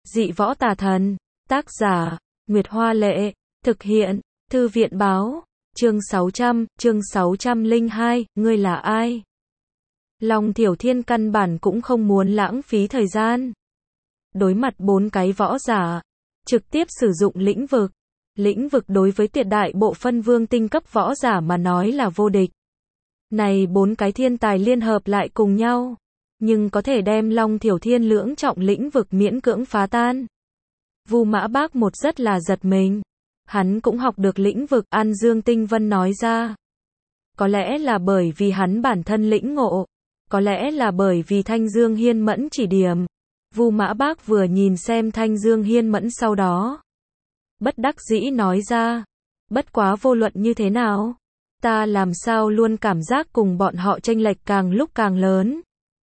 Dị võ tà thần. Tác giả, Nguyệt Hoa Lệ. Thực hiện, Thư viện Báo. Chương 602, ngươi là ai? Long Thiểu Thiên căn bản cũng không muốn lãng phí thời gian. Đối mặt 4 cái võ giả, trực tiếp sử dụng lĩnh vực. Lĩnh vực đối với tuyệt đại bộ phân vương tinh cấp võ giả mà nói là vô địch. Này 4 cái thiên tài liên hợp lại cùng nhau, nhưng có thể đem Long Thiểu Thiên lưỡng trọng lĩnh vực miễn cưỡng phá tan. Vu Mã Bác một rất là giật mình. Hắn cũng học được lĩnh vực, An Dương Tinh Vân nói ra. Có lẽ là bởi vì hắn bản thân lĩnh ngộ, có lẽ là bởi vì Thanh Dương Hiên Mẫn chỉ điểm. Vu Mã Bác vừa nhìn xem Thanh Dương Hiên Mẫn sau đó, bất đắc dĩ nói ra, bất quá vô luận như thế nào, ta làm sao luôn cảm giác cùng bọn họ chênh lệch càng lúc càng lớn.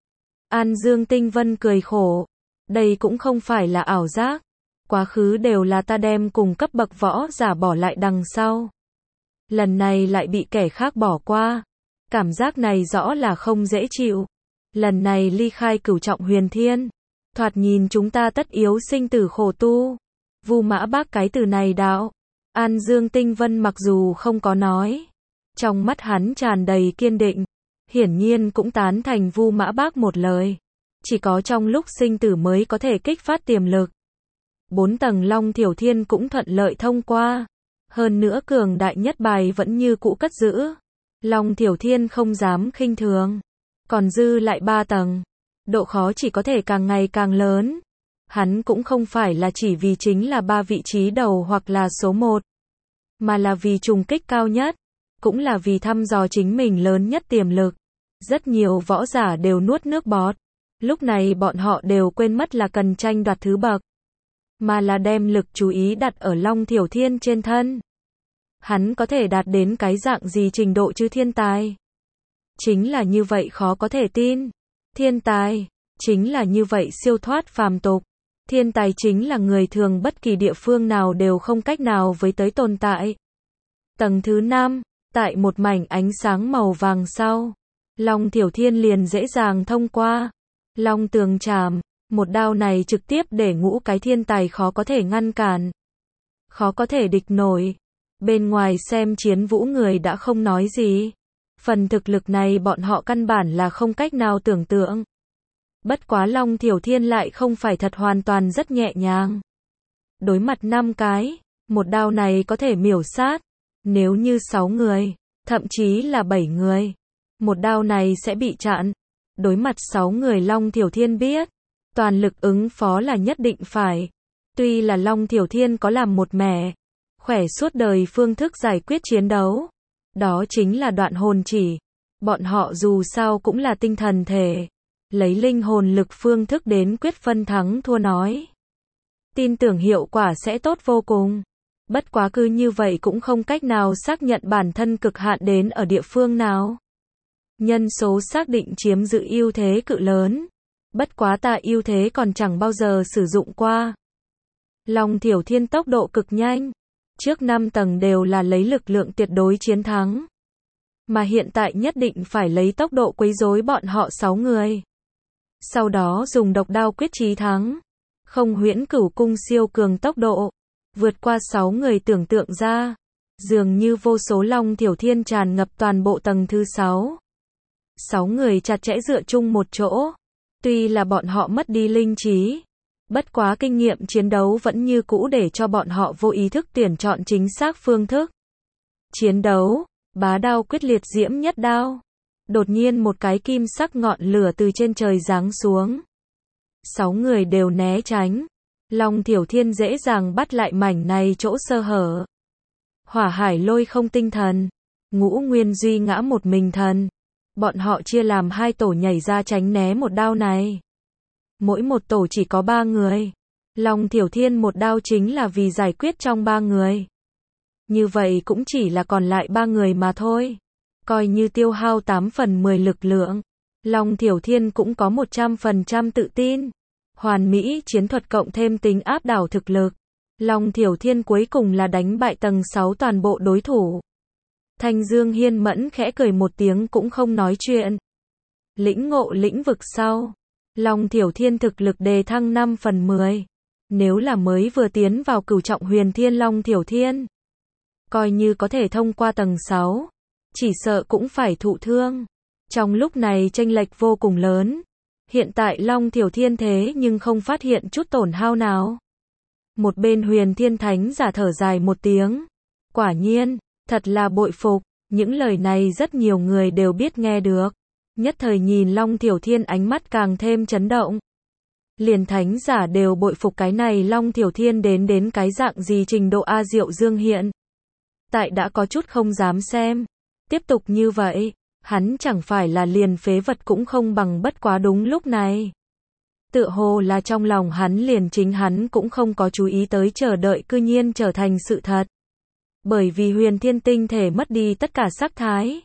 An Dương Tinh Vân cười khổ, đây cũng không phải là ảo giác, quá khứ đều là ta đem cùng cấp bậc võ giả bỏ lại đằng sau. Lần này lại bị kẻ khác bỏ qua, cảm giác này rõ là không dễ chịu. Lần này ly khai cửu trọng huyền thiên, thoạt nhìn chúng ta tất yếu sinh tử khổ tu. Vu Mã Bác cái từ này đạo, An Dương Tinh Vân mặc dù không có nói, trong mắt hắn tràn đầy kiên định, hiển nhiên cũng tán thành Vu Mã Bác một lời. Chỉ có trong lúc sinh tử mới có thể kích phát tiềm lực. 4 tầng Long Thiểu Thiên cũng thuận lợi thông qua. Hơn nữa cường đại nhất bài vẫn như cũ cất giữ. Long Thiểu Thiên không dám khinh thường. Còn dư lại 3 tầng. Độ khó chỉ có thể càng ngày càng lớn. Hắn cũng không phải là chỉ vì chính là 3 vị trí đầu hoặc là số 1. Mà là vì trùng kích cao nhất. Cũng là vì thăm dò chính mình lớn nhất tiềm lực. Rất nhiều võ giả đều nuốt nước bọt. Lúc này bọn họ đều quên mất là cần tranh đoạt thứ bậc, mà là đem lực chú ý đặt ở Long Thiểu Thiên trên thân. Hắn có thể đạt đến cái dạng gì trình độ chứ thiên tài? Chính là như vậy khó có thể tin. Thiên tài, chính là như vậy siêu thoát phàm tục. Thiên tài chính là người thường bất kỳ địa phương nào đều không cách nào với tới tồn tại. Tầng thứ 5, tại một mảnh ánh sáng màu vàng sau, Long Thiểu Thiên liền dễ dàng thông qua. Long Tường Trảm, một đao này trực tiếp để ngũ cái thiên tài khó có thể ngăn cản, khó có thể địch nổi. Bên ngoài xem chiến vũ người đã không nói gì. Phần thực lực này bọn họ căn bản là không cách nào tưởng tượng. Bất quá Long Thiểu Thiên lại không phải thật hoàn toàn rất nhẹ nhàng. Đối mặt 5 cái, một đao này có thể miểu sát. Nếu như 6 người, thậm chí là 7 người, một đao này sẽ bị chặn. Đối mặt 6 người Long Thiểu Thiên biết, toàn lực ứng phó là nhất định phải. Tuy là Long Thiểu Thiên có làm một mẻ, khỏe suốt đời phương thức giải quyết chiến đấu. Đó chính là đoạn hồn chỉ. Bọn họ dù sao cũng là tinh thần thể. Lấy linh hồn lực phương thức đến quyết phân thắng thua nói. Tin tưởng hiệu quả sẽ tốt vô cùng. Bất quá cứ như vậy cũng không cách nào xác nhận bản thân cực hạn đến ở địa phương nào. Nhân số xác định chiếm giữ ưu thế cự lớn. Bất quá ta ưu thế còn chẳng bao giờ sử dụng qua. Long Thiểu Thiên tốc độ cực nhanh. Trước 5 tầng đều là lấy lực lượng tuyệt đối chiến thắng. Mà hiện tại nhất định phải lấy tốc độ quấy rối bọn họ 6 người. Sau đó dùng độc đao quyết chí thắng. Không huyễn cửu cung siêu cường tốc độ. Vượt qua 6 người tưởng tượng ra. Dường như vô số Long Thiểu Thiên tràn ngập toàn bộ tầng thứ 6. 6 người chặt chẽ dựa chung một chỗ. Tuy là bọn họ mất đi linh trí, bất quá kinh nghiệm chiến đấu vẫn như cũ để cho bọn họ vô ý thức tuyển chọn chính xác phương thức. Chiến đấu, bá đao quyết liệt diễm nhất đao. Đột nhiên một cái kim sắc ngọn lửa từ trên trời giáng xuống. 6 người đều né tránh. Long Thiểu Thiên dễ dàng bắt lại mảnh này chỗ sơ hở. Hỏa hải lôi không tinh thần. Ngũ Nguyên Duy ngã một mình thần. Bọn họ chia làm 2 tổ nhảy ra tránh né một đao này. Mỗi một tổ chỉ có 3 người. Long Thiểu Thiên một đao chính là vì giải quyết trong 3 người. Như vậy cũng chỉ là còn lại 3 người mà thôi. Coi như tiêu hao 8 phần 10 lực lượng. Long Thiểu Thiên cũng có 100% tự tin. Hoàn mỹ chiến thuật cộng thêm tính áp đảo thực lực. Long Thiểu Thiên cuối cùng là đánh bại tầng 6 toàn bộ đối thủ. Thanh Dương Hiên Mẫn khẽ cười một tiếng cũng không nói chuyện. Lĩnh ngộ lĩnh vực sau, Long Thiểu Thiên thực lực đề thăng 5 phần 10. Nếu là mới vừa tiến vào cửu trọng huyền thiên Long Thiểu Thiên, coi như có thể thông qua tầng 6, chỉ sợ cũng phải thụ thương. Trong lúc này chênh lệch vô cùng lớn. Hiện tại Long Thiểu Thiên thế nhưng không phát hiện chút tổn hao nào. Một bên huyền thiên thánh giả thở dài một tiếng. Quả nhiên, thật là bội phục. Những lời này rất nhiều người đều biết nghe được. Nhất thời nhìn Long Thiểu Thiên ánh mắt càng thêm chấn động. Liền thánh giả đều bội phục cái này Long Thiểu Thiên đến cái dạng gì trình độ A Diệu Dương hiện. Tại đã có chút không dám xem. Tiếp tục như vậy, hắn chẳng phải là liền phế vật cũng không bằng. Bất quá đúng lúc này, tựa hồ là trong lòng hắn liền chính hắn cũng không có chú ý tới chờ đợi cư nhiên trở thành sự thật. Bởi vì huyền thiên tinh thể mất đi tất cả sắc thái.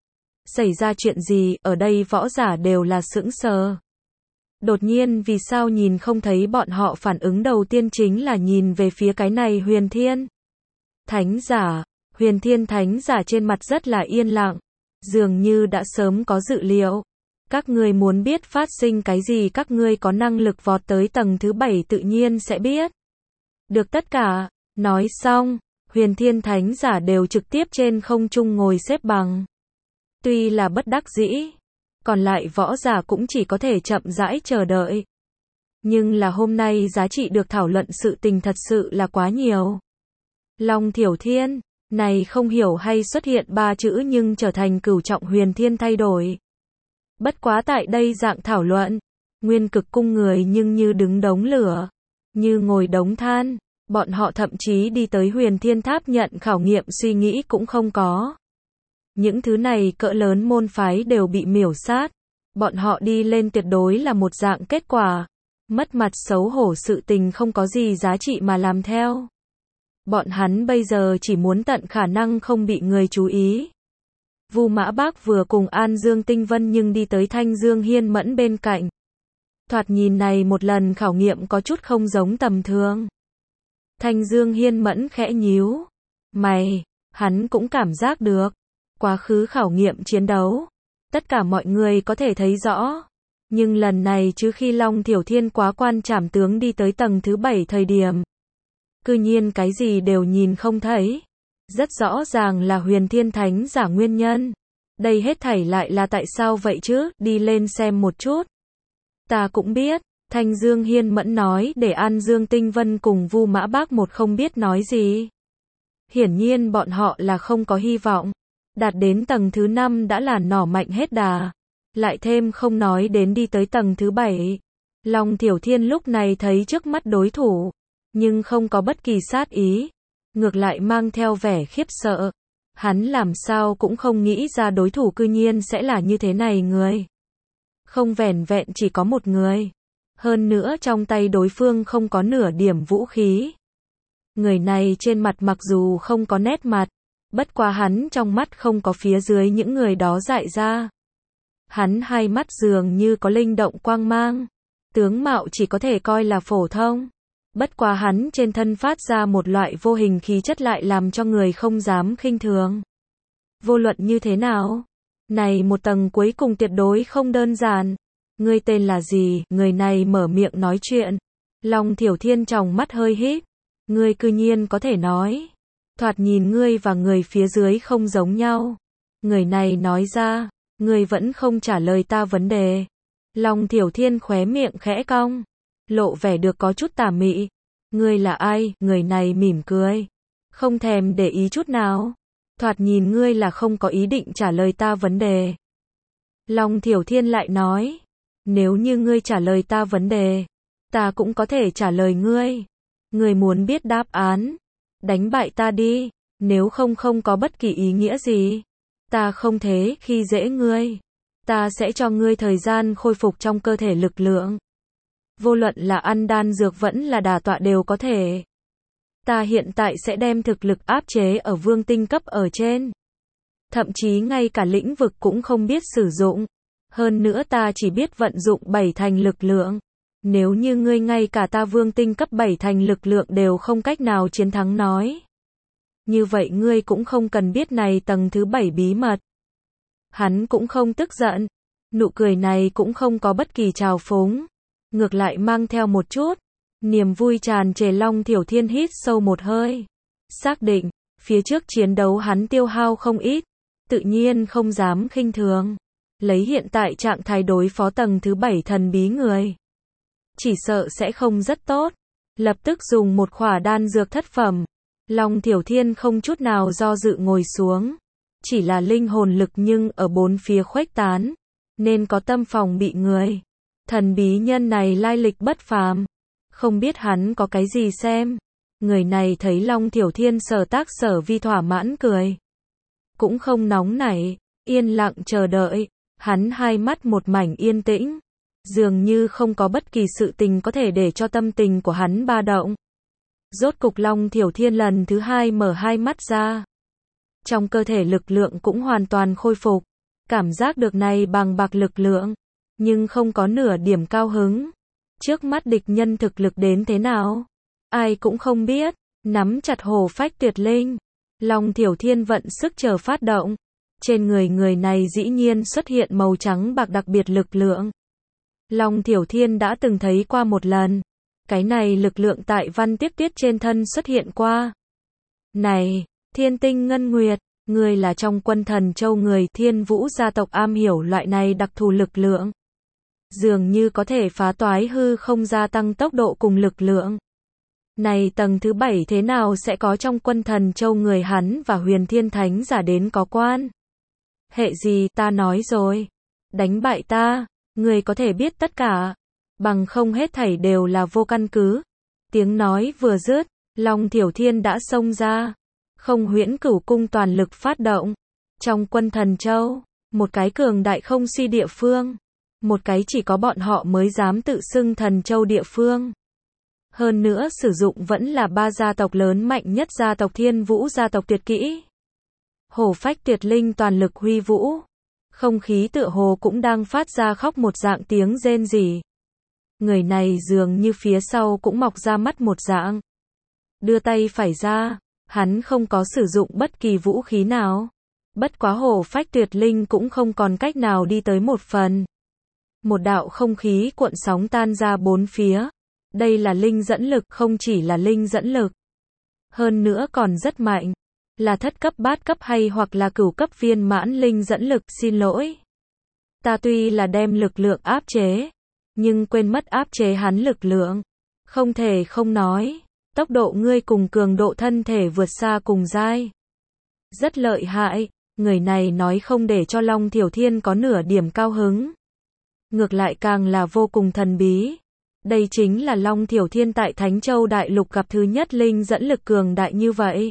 Xảy ra chuyện gì, ở đây võ giả đều là sững sờ. Đột nhiên vì sao nhìn không thấy bọn họ phản ứng đầu tiên chính là nhìn về phía cái này huyền thiên thánh giả. Huyền thiên thánh giả trên mặt rất là yên lặng, dường như đã sớm có dự liệu. Các ngươi muốn biết phát sinh cái gì, các ngươi có năng lực vọt tới tầng thứ 7 tự nhiên sẽ biết được tất cả. Nói xong, huyền thiên thánh giả đều trực tiếp trên không trung ngồi xếp bằng. Tuy là bất đắc dĩ, còn lại võ giả cũng chỉ có thể chậm rãi chờ đợi. Nhưng là hôm nay giá trị được thảo luận sự tình thật sự là quá nhiều. Long Thiểu Thiên, này không hiểu hay xuất hiện 3 chữ nhưng trở thành cửu trọng huyền thiên thay đổi. Bất quá tại đây dạng thảo luận, Nguyên Cực cung người nhưng như đứng đống lửa, như ngồi đống than, bọn họ thậm chí đi tới huyền thiên tháp nhận khảo nghiệm suy nghĩ cũng không có. Những thứ này cỡ lớn môn phái đều bị miểu sát, bọn họ đi lên tuyệt đối là một dạng kết quả, mất mặt xấu hổ sự tình không có gì giá trị mà làm theo. Bọn hắn bây giờ chỉ muốn tận khả năng không bị người chú ý. Vu Mã Bác vừa cùng An Dương Tinh Vân nhưng đi tới Thanh Dương Hiên Mẫn bên cạnh. Thoạt nhìn này một lần khảo nghiệm có chút không giống tầm thường. Thanh Dương Hiên Mẫn khẽ nhíu mày, hắn cũng cảm giác được. Quá khứ khảo nghiệm chiến đấu, tất cả mọi người có thể thấy rõ. Nhưng lần này chứ khi Long Thiểu Thiên quá quan trảm tướng đi tới tầng thứ 7 thời điểm, cư nhiên cái gì đều nhìn không thấy. Rất rõ ràng là huyền thiên thánh giả nguyên nhân. Đây hết thảy lại là tại sao vậy chứ, đi lên xem một chút. Ta cũng biết, Thanh Dương Hiên Mẫn nói để An Dương Tinh Vân cùng Vu Mã Bác một không biết nói gì. Hiển nhiên bọn họ là không có hy vọng. Đạt đến tầng thứ 5 đã là nỏ mạnh hết đà. Lại thêm không nói đến đi tới tầng thứ 7. Long Thiểu Thiên lúc này thấy trước mắt đối thủ, nhưng không có bất kỳ sát ý. Ngược lại mang theo vẻ khiếp sợ. Hắn làm sao cũng không nghĩ ra đối thủ cư nhiên sẽ là như thế này người. Không vẻn vẹn chỉ có một người. Hơn nữa trong tay đối phương không có nửa điểm vũ khí. Người này trên mặt mặc dù không có nét mặt, bất quá hắn trong mắt không có phía dưới những người đó dại ra. Hắn hai mắt dường như có linh động quang mang. Tướng mạo chỉ có thể coi là phổ thông. Bất quá hắn trên thân phát ra một loại vô hình khí chất lại làm cho người không dám khinh thường. Vô luận như thế nào? Này một tầng cuối cùng tuyệt đối không đơn giản. Ngươi tên là gì? Người này mở miệng nói chuyện. Long Thiểu Thiên tròng mắt hơi híp. Ngươi cư nhiên có thể nói. Thoạt nhìn ngươi và người phía dưới không giống nhau. Người này nói ra. Ngươi vẫn không trả lời ta vấn đề. Long Thiểu Thiên khóe miệng khẽ cong. Lộ vẻ được có chút tà mị. Ngươi là ai? Người này mỉm cười. Không thèm để ý chút nào. Thoạt nhìn ngươi là không có ý định trả lời ta vấn đề. Long Thiểu Thiên lại nói. Nếu như ngươi trả lời ta vấn đề, ta cũng có thể trả lời ngươi. Ngươi muốn biết đáp án? Đánh bại ta đi. Nếu không không có bất kỳ ý nghĩa gì. Ta không thế khi dễ ngươi. Ta sẽ cho ngươi thời gian khôi phục trong cơ thể lực lượng. Vô luận là ăn đan dược vẫn là đả tọa đều có thể. Ta hiện tại sẽ đem thực lực áp chế ở vương tinh cấp ở trên. Thậm chí ngay cả lĩnh vực cũng không biết sử dụng. Hơn nữa ta chỉ biết vận dụng 7 thành lực lượng. Nếu như ngươi ngay cả ta vương tinh cấp 7 thành lực lượng đều không cách nào chiến thắng nói. Như vậy ngươi cũng không cần biết này tầng thứ 7 bí mật. Hắn cũng không tức giận. Nụ cười này cũng không có bất kỳ trào phúng. Ngược lại mang theo một chút Niềm vui tràn trề, Long Thiểu Thiên hít sâu một hơi. Xác định, phía trước chiến đấu hắn tiêu hao không ít, tự nhiên không dám khinh thường. Lấy hiện tại trạng thái đối phó tầng thứ 7 thần bí người, chỉ sợ sẽ không rất tốt. Lập tức dùng một khỏa đan dược thất phẩm. Long Thiểu Thiên không chút nào do dự ngồi xuống. Chỉ là linh hồn lực nhưng ở bốn phía khuếch tán, nên có tâm phòng bị người. Thần bí nhân này lai lịch bất phàm, không biết hắn có cái gì xem. Người này thấy Long Thiểu Thiên sở tác sở vi thỏa mãn cười. Cũng không nóng nảy, yên lặng chờ đợi. Hắn hai mắt một mảnh yên tĩnh. Dường như không có bất kỳ sự tình có thể để cho tâm tình của hắn ba động. Rốt cục Long Thiểu Thiên lần thứ hai mở hai mắt ra. Trong cơ thể lực lượng cũng hoàn toàn khôi phục. Cảm giác được này bằng bạc lực lượng, nhưng không có nửa điểm cao hứng. Trước mắt địch nhân thực lực đến thế nào, ai cũng không biết. Nắm chặt hổ phách tuyệt linh, Long Thiểu Thiên vận sức chờ phát động. Trên người người này dĩ nhiên xuất hiện màu trắng bạc đặc biệt lực lượng. Long Thiểu Thiên đã từng thấy qua một lần. Cái này lực lượng tại Văn Tiếp Tuyết trên thân xuất hiện qua. Này, Thiên Tinh Ngân Nguyệt, ngươi là trong Quân Thần Châu người Thiên Vũ gia tộc am hiểu loại này đặc thù lực lượng. Dường như có thể phá toái hư không, gia tăng tốc độ cùng lực lượng. Này tầng thứ 7 thế nào sẽ có trong Quân Thần Châu người hắn và Huyền Thiên Thánh giả đến có quan hệ gì? Ta nói rồi, đánh bại ta, người có thể biết tất cả, bằng không hết thảy đều là vô căn cứ. Tiếng nói vừa dứt, Long Thiểu Thiên đã xông ra. Không Huyễn Cửu Cung toàn lực phát động. Trong Quân Thần Châu, một cái cường đại không suy địa phương, một cái chỉ có bọn họ mới dám tự xưng Thần Châu địa phương. Hơn nữa sử dụng vẫn là ba gia tộc lớn mạnh nhất, gia tộc Thiên Vũ, gia tộc tuyệt kỹ. Hổ phách tuyệt linh toàn lực huy vũ. Không khí tựa hồ cũng đang phát ra khóc một dạng tiếng rên rỉ. Người này dường như phía sau cũng mọc ra mắt một dạng. Đưa tay phải ra, hắn không có sử dụng bất kỳ vũ khí nào. Bất quá hổ phách tuyệt linh cũng không còn cách nào đi tới một phần. Một đạo không khí cuộn sóng tan ra bốn phía. Đây là linh dẫn lực, không chỉ là linh dẫn lực. Hơn nữa còn rất mạnh. Là thất cấp, bát cấp hay hoặc là cửu cấp viên mãn linh dẫn lực. Xin lỗi, ta tuy là đem lực lượng áp chế, nhưng quên mất áp chế hắn lực lượng. Không thể không nói, tốc độ ngươi cùng cường độ thân thể vượt xa cùng giai. Rất lợi hại. Người này nói không để cho Long Thiểu Thiên có nửa điểm cao hứng. Ngược lại càng là vô cùng thần bí. Đây chính là Long Thiểu Thiên tại Thánh Châu Đại Lục gặp thứ nhất linh dẫn lực cường đại như vậy.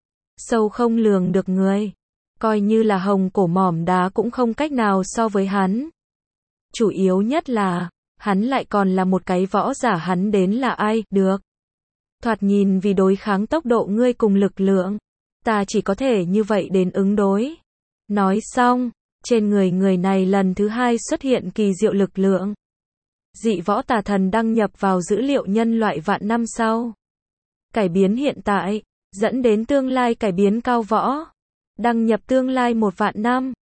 Sâu không lường được người. Coi như là hồng cổ mỏm đá cũng không cách nào so với hắn. Chủ yếu nhất là, hắn lại còn là một cái võ giả, hắn đến là ai, được. Thoạt nhìn vì đối kháng tốc độ ngươi cùng lực lượng, ta chỉ có thể như vậy đến ứng đối. Nói xong, trên người người này lần thứ hai xuất hiện kỳ diệu lực lượng. Dị võ tà thần đăng nhập vào dữ liệu nhân loại vạn năm sau. Cải biến hiện tại, dẫn đến tương lai cải biến cao võ. Đăng nhập tương lai 1 vạn năm.